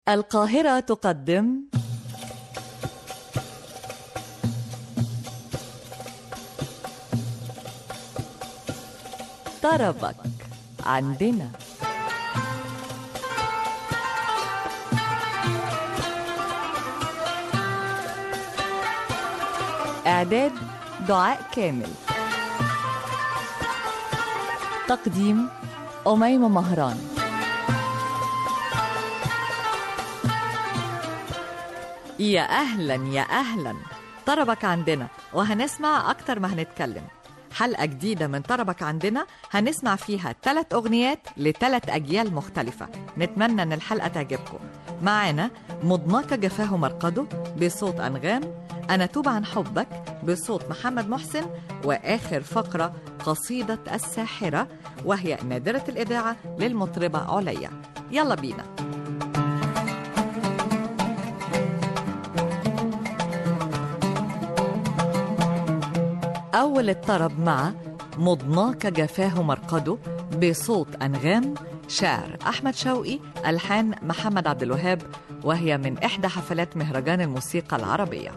القاهرة تقدم طربك عندنا. إعداد دعاء كامل. تقديم أميمة مهران. يا أهلا يا أهلا، طربك عندنا وهنسمع أكتر ما هنتكلم. حلقة جديدة من طربك عندنا هنسمع فيها 3 أغنيات ل3 أجيال مختلفة. نتمنى أن الحلقة تعجبكم. معانا مضناك جفاه مرقده بصوت أنغام، أنا توب عن حبك بصوت محمد محسن، وآخر فقرة قصيدة الساحرة وهي نادرة الإذاعة للمطربة عليا. يلا بينا. أول الطرب مع مضناك جفاه مرقده بصوت أنغام، شعر أحمد شوقي، ألحان محمد عبد الوهاب، وهي من إحدى حفلات مهرجان الموسيقى العربية.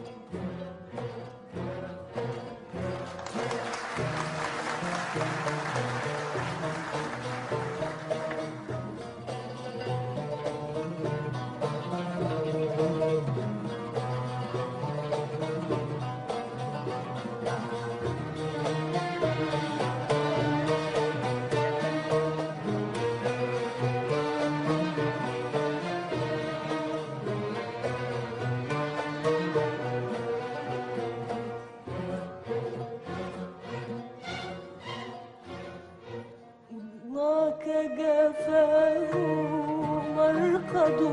جفاه مرقده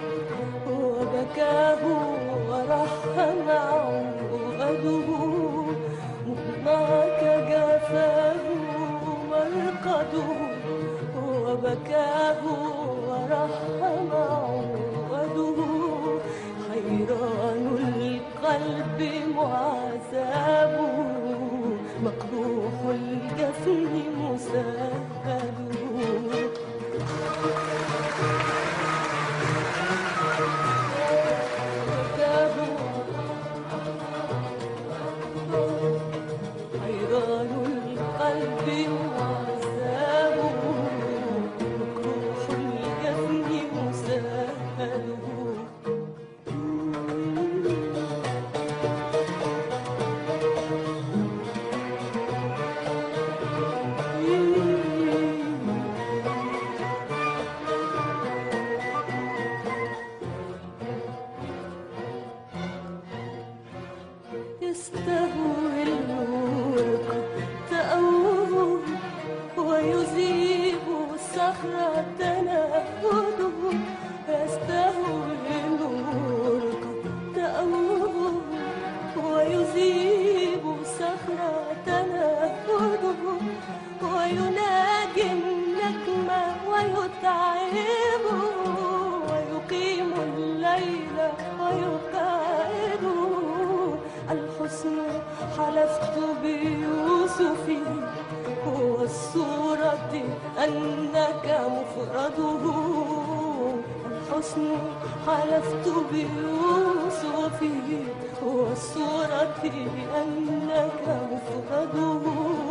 وبكاه ورحم عوده. مضناك جفاه مرقده وبكاه ورحم عوده. حيران القلب معذبه، مقروح الجفن مسهل. حيران القلب معذبه، مقروح الجفن مسهل. يستهوي الورق تأوه ويذيب الصخرة تنهده. يستهوي الورق تأوه ويذيب الصخرة تنهده. ويناجي النجم ويتعبه، ويقيم الليل ويقعده. الحسن حلفت بيوسف والصورة أنك مفرده. الحسن حلفت بيوسف والصورة أنك مفرده.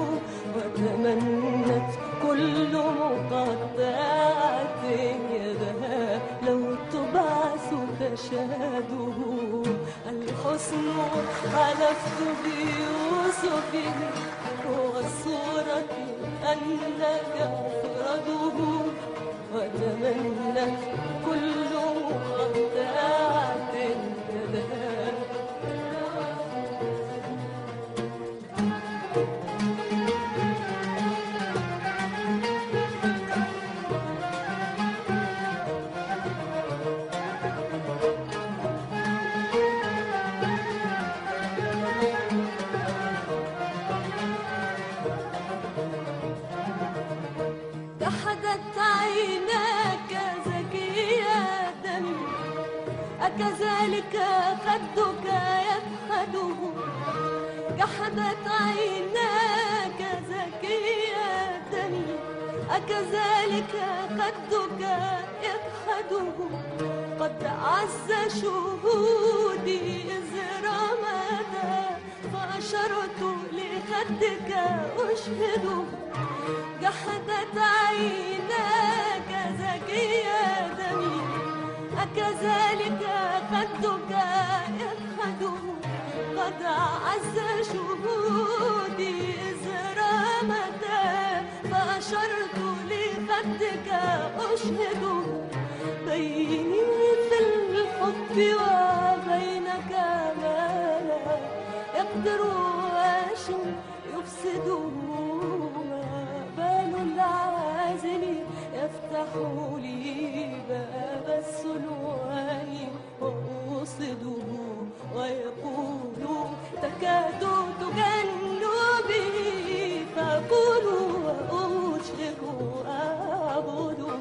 وتمنت كل مقطعة يدها لو تبعث تشهده. الحسن حلفت بيوسف والصورة أنك مفرده. وتمنت كل مقطعة يدها. جحدت عيناك زكية، أكذلك خدك يفخده. جحدت عيناك زكية، أكذلك خدك يفخده. عز شهودي إذ رمدا فأشرت لخدك أشهده جحدت عيناك زكية دمي أكذلك خدك يفخده قد عز شهودي إذ رمدا فأشرت لخدك أشهده بيني في الحب وبينك ما لا يقدر واش يفسده ما بال العازل يفتح لي باب السلوان وأوصده ويقول تكاد تجن به فأقول وأشرق أعبده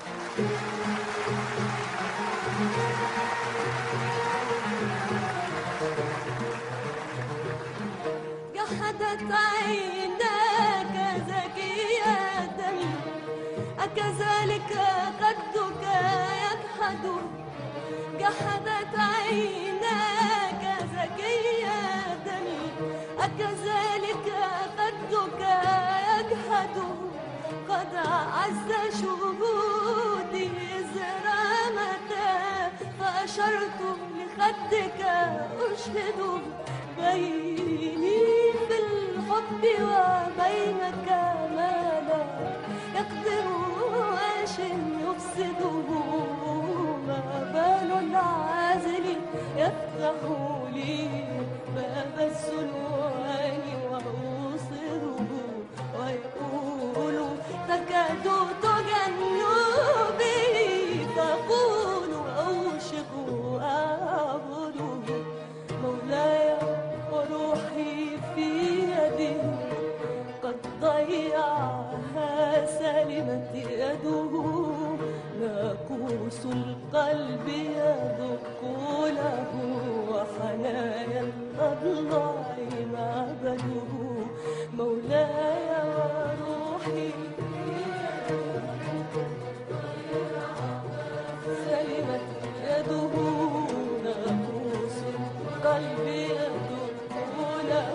جحدت عيناك زكية دمي أكذلك خدك يجحد جحدت عيناك زكية دمي أكذلك خدك يجحد قد عز شهودي إذ رمدا فأشرت لخدك أشهده بيني في الحب وبينك ما لا يقدر واش يفسده ما بال العازل يفتح لي باب السلوان وأوصله ويقول تكاد تجن به فأقول أوشك أعبده مولاي وروحي في يده قد ضيعها سلمت يده ناقوس القلب يدق له وحنايا الأضلاع معبده مولاي وروحي سلمت يده ناقوس القلب يدق له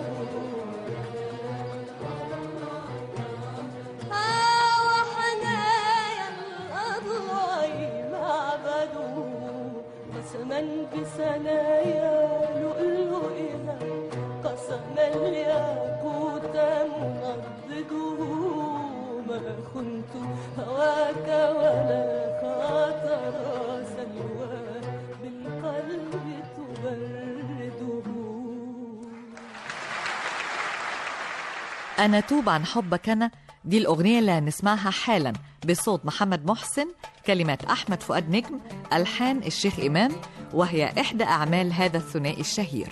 وحنايا الأضلاع معبده قسما بثنايا لؤلؤها قسما الياقوت منضده ما خنت هواك ولا خاطر سلوى بالقلب تبرده. أنا توب عن حبك أنا، دي الأغنية اللي هنسمعها حالا بصوت محمد محسن، كلمات أحمد فؤاد نجم، ألحان الشيخ إمام، وهي إحدى أعمال هذا الثنائي الشهير.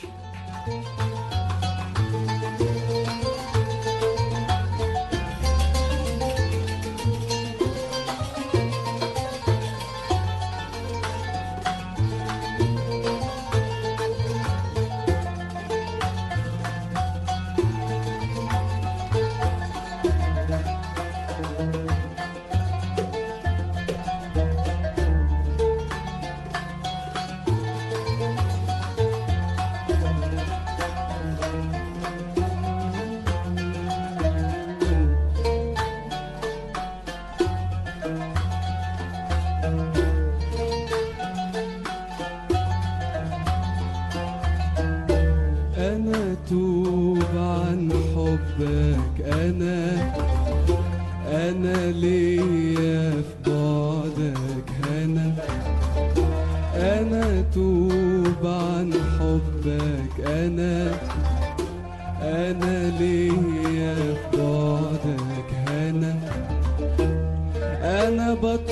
أنا ليا في بعدك أنا توب عن حبك أنا ليا في بعدك أنا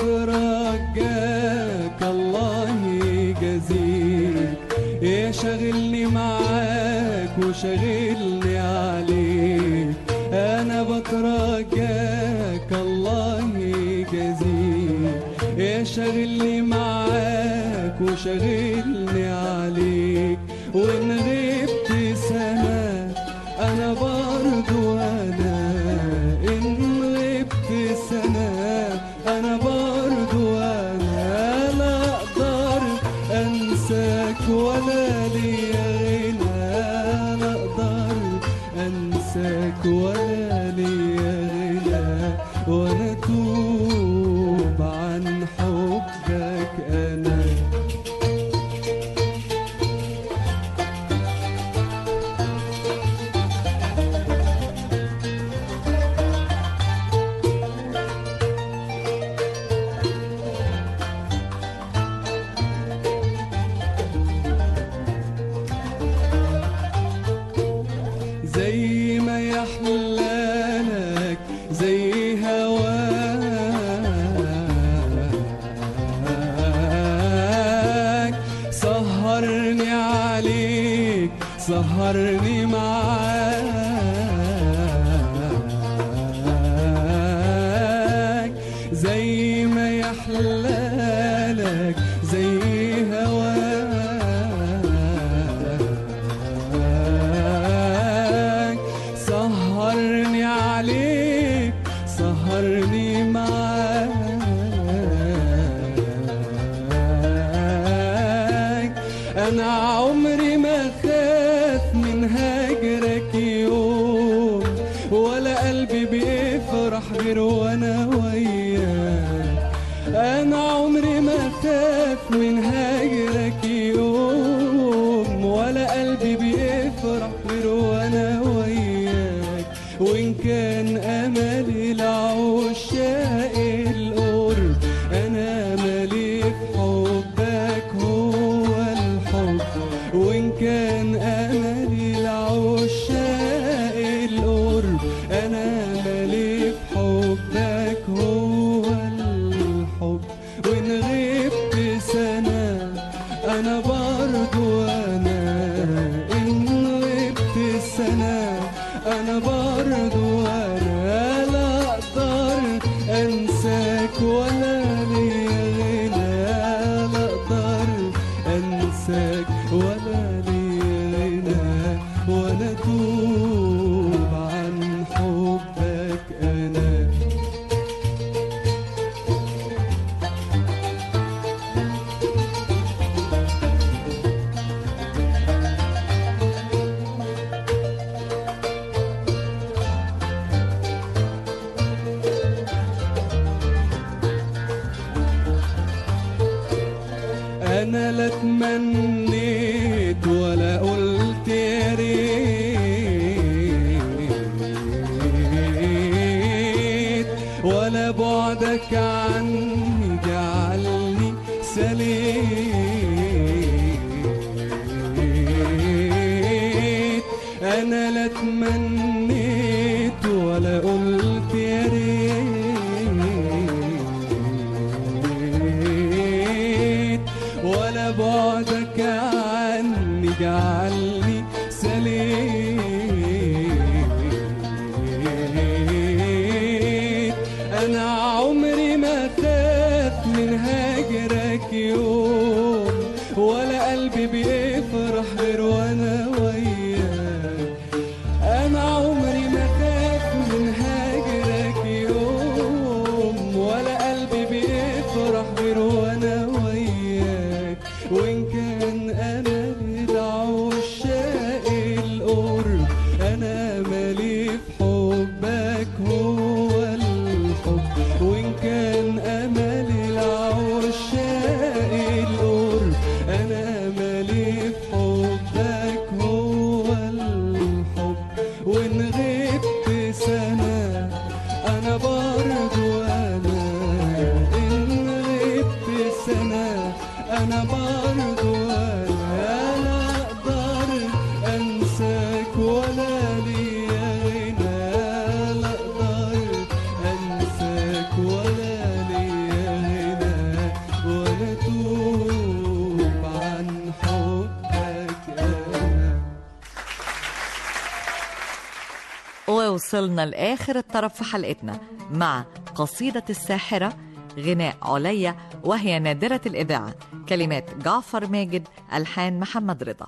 بترجاك الله يجازيك يشغلني معاك وشغلني عليك أنا بترجاك الله يجازيك يشغلني معاك وشغلني عليك وإن غبت سنة أنا برضو أنا إن غبت سنة أنا برضو أنا لا أقدر أن ولا ليا غنى، لا اقدر انساك ولا ليا غنى، وانا اتوب عن حبك انا. زي ما يحلالك زي هواك، سهرني عليك سهرني معاك، زي ما يحلالك زي هواك، سهرني عليك سهرني معاك. أنا عمري ما خاف من هجرك يوم، ولا قلبي بيفرح غير وانا وياك. أنا عمري ما خاف من هجرك يوم، ولا قلبي بيفرح غير وانا وياك. وإن كان أملي العشاق القرب، أنا مالي في حبك هو الحب. وإن كان أملي العشاق القرب، أنا مالي في حبك هو الحب. وإن غبت سنة أنا برضو أنا، إن غبت سنة أنا برضو أنا، لا أقدر أنساك ولا ليا غنى، لا أقدر أنساك ولا ليا غنى، وأنا أتوب عن حبك أنا. أنا لا تمنيت ولا قلت يا ريت، ولا بعدك عني جعلني سليت. أنا لا تمنيت ولا قلت يا ريت، ولا بعدك عني جعلني سليت. أنا عمري ما خاف من هجرك يوم، ولا قلبي بيفرح غير وانا وياك. أنا عمري ما خاف من هجرك يوم، ولا قلبي بيفرح غير وانا وياك. وإن كان أملي العشاق القرب، أنا مالي في حبك هو الحب. وإن كان أملي العشاق القرب، أنا مالي في حبك هو الحب. وإن غبت سنة أنا برضو أنا، إن غبت سنة أنا برضو أنا، لا أقدر أنساك ولا ليا غنى، لا أقدر أنساك ولا ليا غنى، ولا أتوب عن حبك أنا. ووصلنا لآخر الطرف في حلقتنا مع قصيدة الساحرة، غناء عليا وهي نادرة الإذاعة، كلمات جعفر ماجد، ألحان محمد رضا.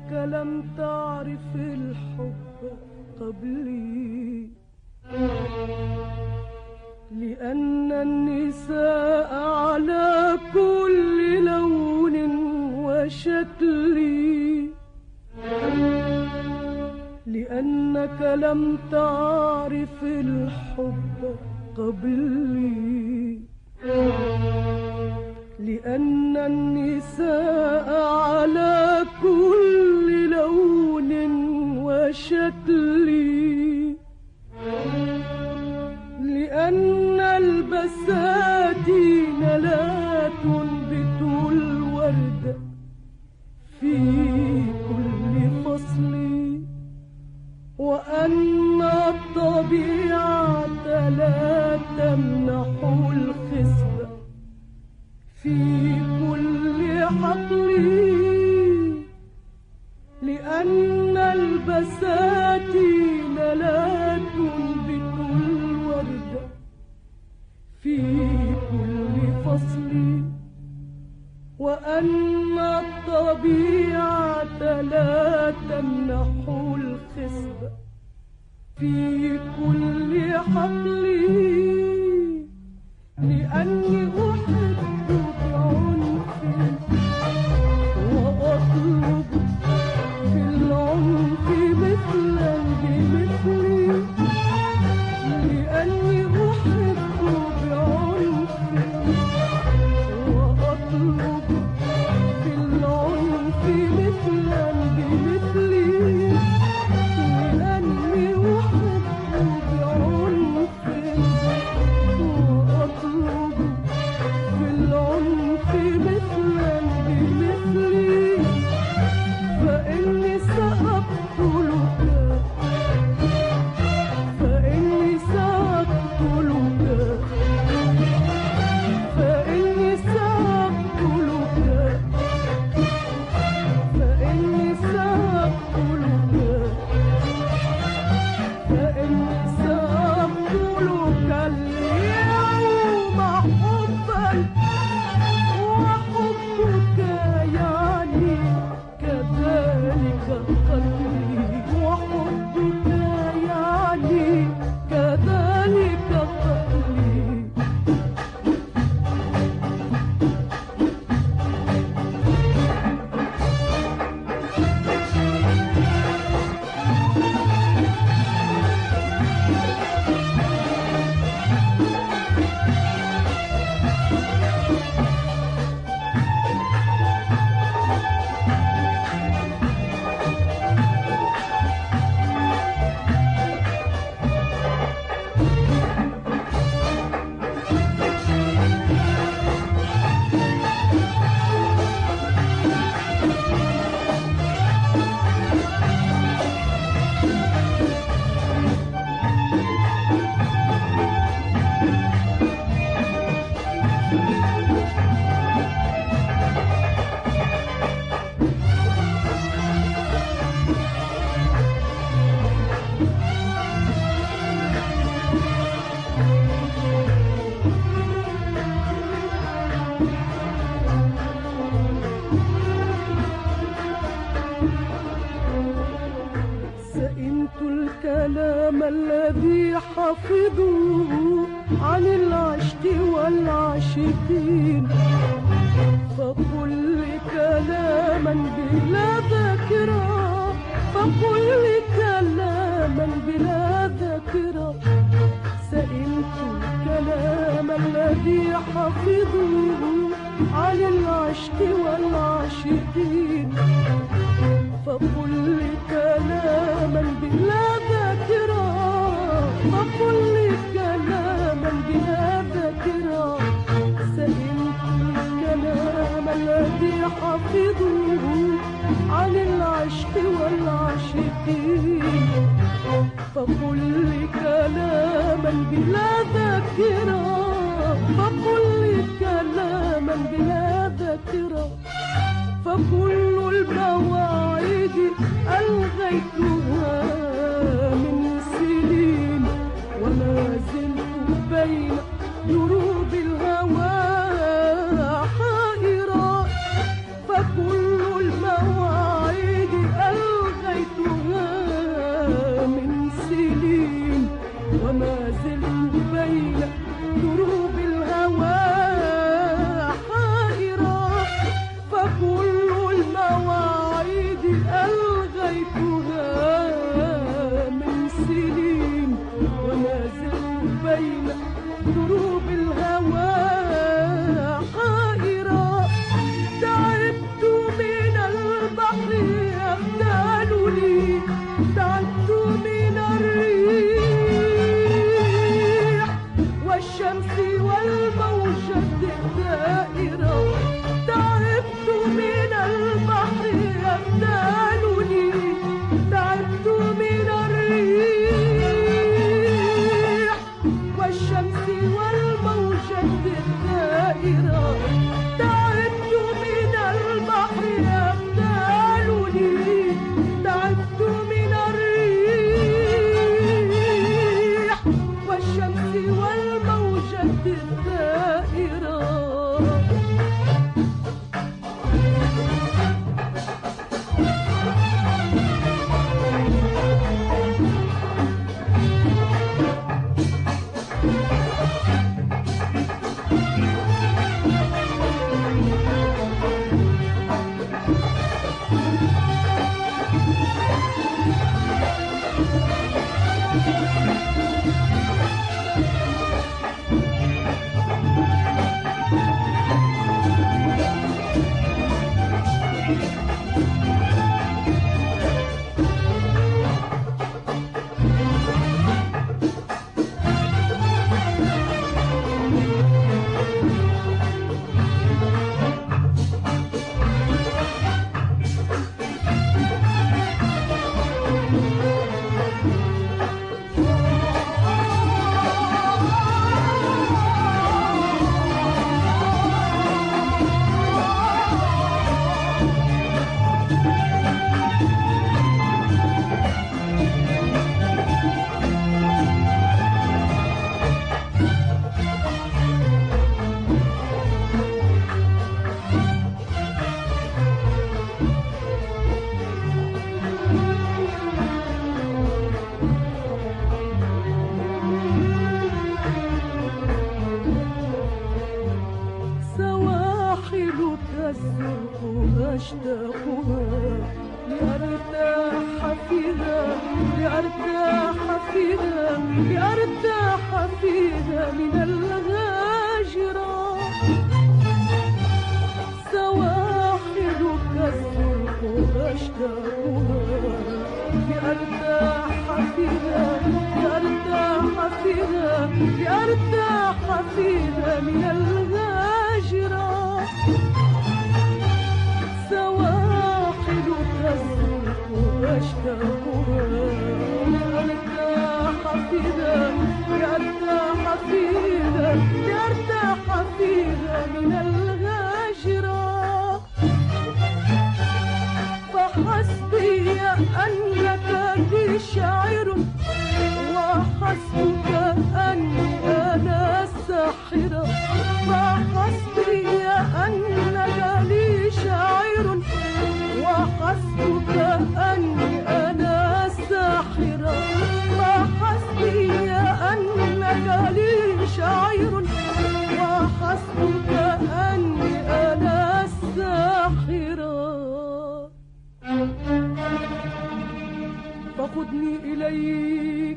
لأنك لم تعرف الحب قبلي، لأن النساء على كل لون وشكل، لأنك لم تعرف الحب قبلي، لأن النساء على كل لون وشكل، لأن البساتين لا تنبت الورد في كل فصل، وأن الطبيعة لا تمنح الخصب في كل حقل، لأن البساتين لا تنبت الورد في كل فصل، وأن الطبيعة لا تمنح الخصب في كل حقل، لأني أحب بعنف وأطلب في العنف مثلا بمثلي، لأني أحب بعنف وأطلب في العنف مثلا بمثلي، لأني أحب بعنف وأطلب في العنف مثلا بمثلي، فإني سأقتلك، فإني سأقتلك، فإني سأقتلك، فإني سأقتلك، فإني سأقتلك اليوم حبا، وحبك يعني كذلك قتلي، وحبك يعني كذلك قتلي. الكلام الذي حفظوه عن العشق والعاشقين، فقل كلاما بلا ذاكرة، فقل كلاما بلا ذاكرة، سئمت الكلام الذي حفظوه عن العشق والعاشقين، فقل كلاما بلا ذاكرة، فقل كلاما بلا ذاكرة، سئمت الكلام الذي حفظوه عن العشق والعاشقين، فقل كلاما بلا ذاكرة، فقل كلاما بلا ذاكرة، فكل المواعيد ألغيتها من سنين، وما زلت بين دروب الهوى حائرة، فكل المواعيد الزرق أشتاقها لأرتاح فيها لأرتاح فيها لأرتاح فيها من الهاجرة سواحلك الزرق أشتاقها لأرتاح فيها لأرتاح فيها لأرتاح فيها من الهاجرة سواحلك الزرق أشتاقها لأرتاح فيها لأرتاح فيها لأرتاح فيها من الهاجرة فحسبي أنك لي شاعر وحسبك أني أنا الساحرة فحسبي أنك لي شاعر وحسبك أني أنا الساحرة فحسبي أنك لي شاعر وحسبك أني أنا الساحرة فخذني إليك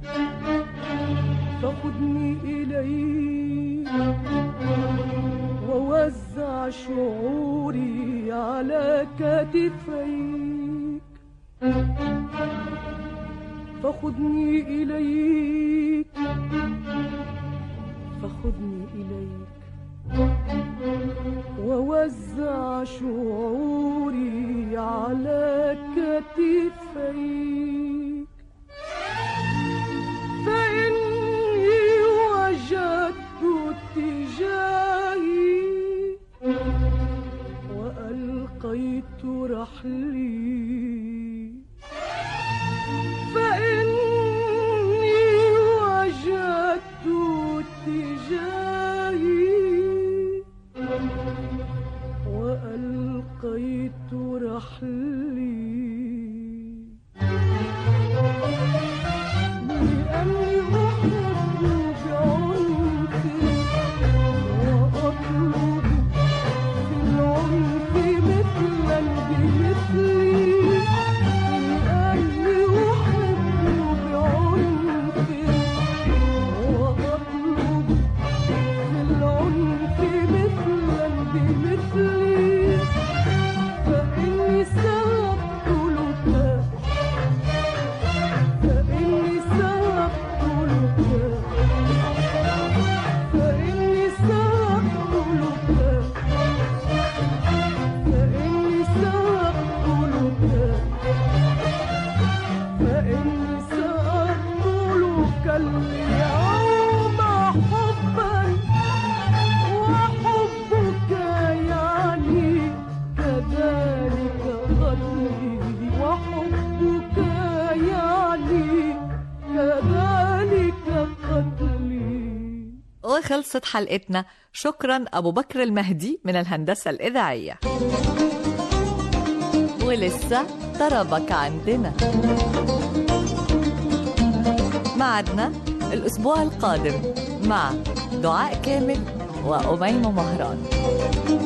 فخذني إليك ووزع شعوري على كتفيك فخذني إليك فخذني إليك ووزع شعوري على كتفيك فإني وجدت اتجاهي وألقيت رحلي فإني وجدت اتجاهي وألقيت رحلي لأني أحب بعنف وأطلب في العنف مثلا بمثلي لأني أحب بعنف وأطلب في العنف مثلا بمثلي فإني سأقتلك فإني سأقتلك فإني سأقتلك فإني سأقتلك فإني سأقتلك اليوم حبا وحبك يعني كذلك قتلي وحبك يعني كذلك قتلي. وخلصت حلقتنا. شكرا أبو بكر المهدي من الهندسة الإذاعية. ولسه طربك عندنا معدنا الأسبوع القادم مع دعاء كامل وأميمة مهران.